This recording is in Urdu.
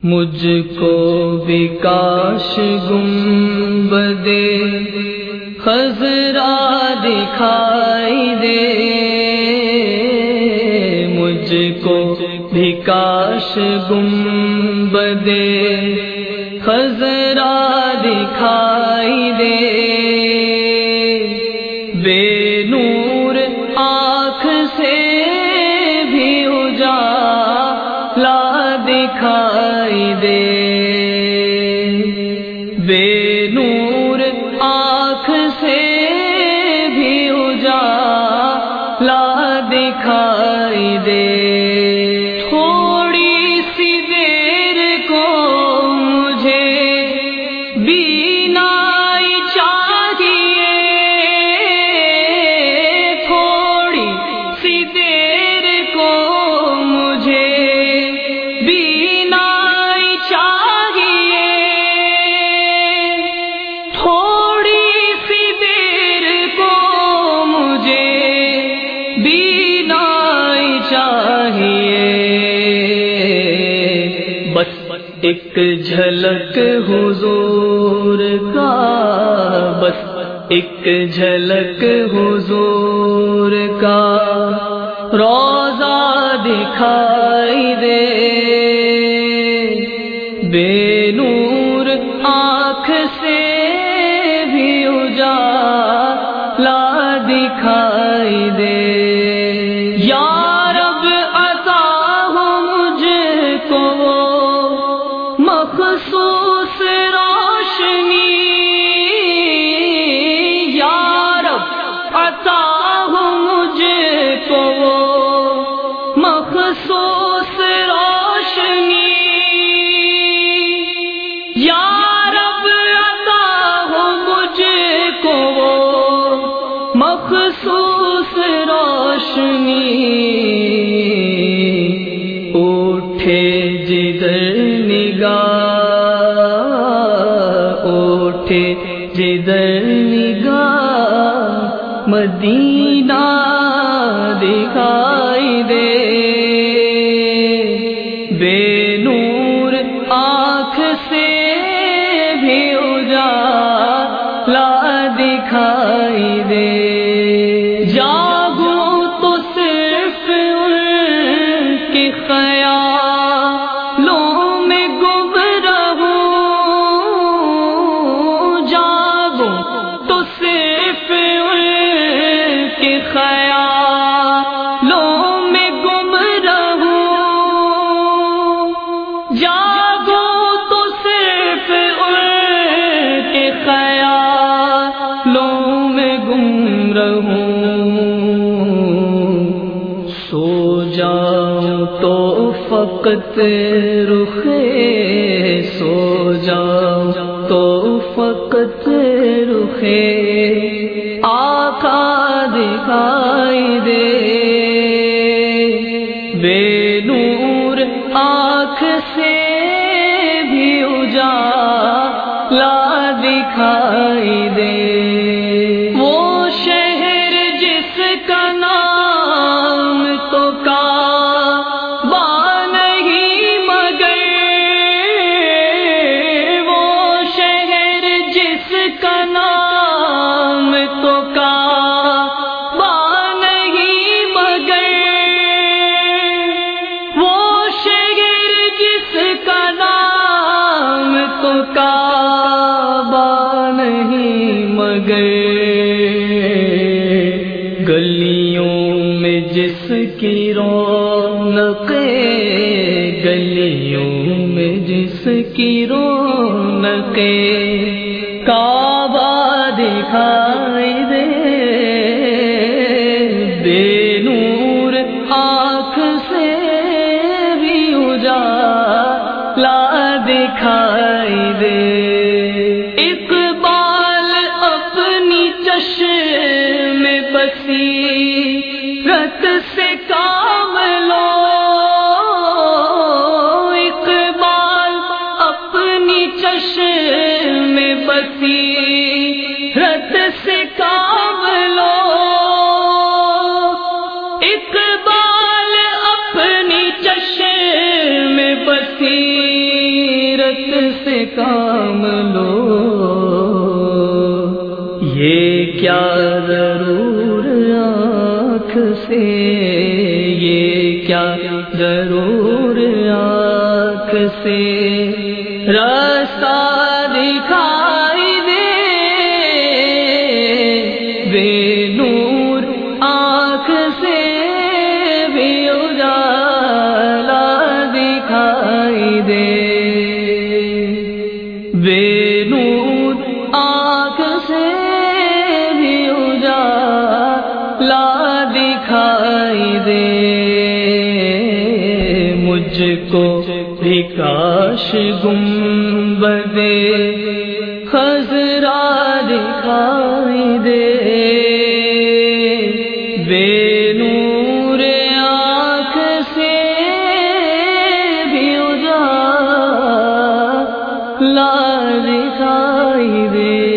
مجھ کو بھی کاش گنبد خضرا دکھائی دے، مجھ کو بھی کاش گنبد خضرا دکھائی دے، بے نور آنکھ سے بھی اجالا دکھائی دے، بے نور آنکھ سے بھی اجالا دکھائی دے، تھوڑی سی دیر کو مجھے بینائی چاہیے، تھوڑی سی دیر کو مجھے بینائی چاہیے، تھوڑی سی دیر کو مجھے بینائی چاہیے، بس ایک جھلک حضور کا، بس ایک جھلک حضور کا روضہ دکھائی دے، بے نور آنکھ سے بھی اجالا دکھائی دے، یا رب عطا ہو مجھ کو مخصوص روشنی، یا رب عطا ہو مجھ کو مخصوص روشنی، یا رب عطا ہو مجھ کو مخصوص روشنی، اٹھے جدھر نگاہ، اٹھے جدھر نگاہ مدینہ دکھائی دے، بے نور آنکھ سے بھی اجالا دکھائی دے، جاگوں تو صرف ان کے خیالوں میں گم رہوں، جاگوں تو صرف ان کے خیالوں میں گم رہوں، جاگوں تو صرف ان کے خیالوں میں گم رہوں، سو جاؤں تو فقط رخے، سو جاؤں تو فقط رخے آقا دکھائی دے، بے نور آنکھ سے بھی اجالا دکھائی دے، وہ شہر جس کا نام تو کعبہ نہیں مگر، وہ شہر جس کا نام تو کعبہ نہیں مگر، وہ شہر جس کا نام تو کعبہ نہیں مگر، گلیوں میں جس کی رونقیں، گلیوں میں جس کی رونقیں کعبہ دکھائی دے، بے نور آنکھ سے بھی اجالا دکھائی دے، اقبال اپنی چشم بصیرت سے کام لو، اقبال اپنی چشم بصیرت سے کام لو، اقبال اپنی چشم بصیرت سے کام لو، یہ کیا ضرور آنکھ سے، یہ کیا ضرور آنکھ سے راستہ دکھائی دے، بے نور آنکھ سے بھی اجالا دکھائی دے، بے نور آنکھ سے بھی اجالا دکھائی دے، مجھ کو بھی کاش گنبد خضرا دکھائی دے، بے نور آنکھ سے بھی اجالا دکھائی دے۔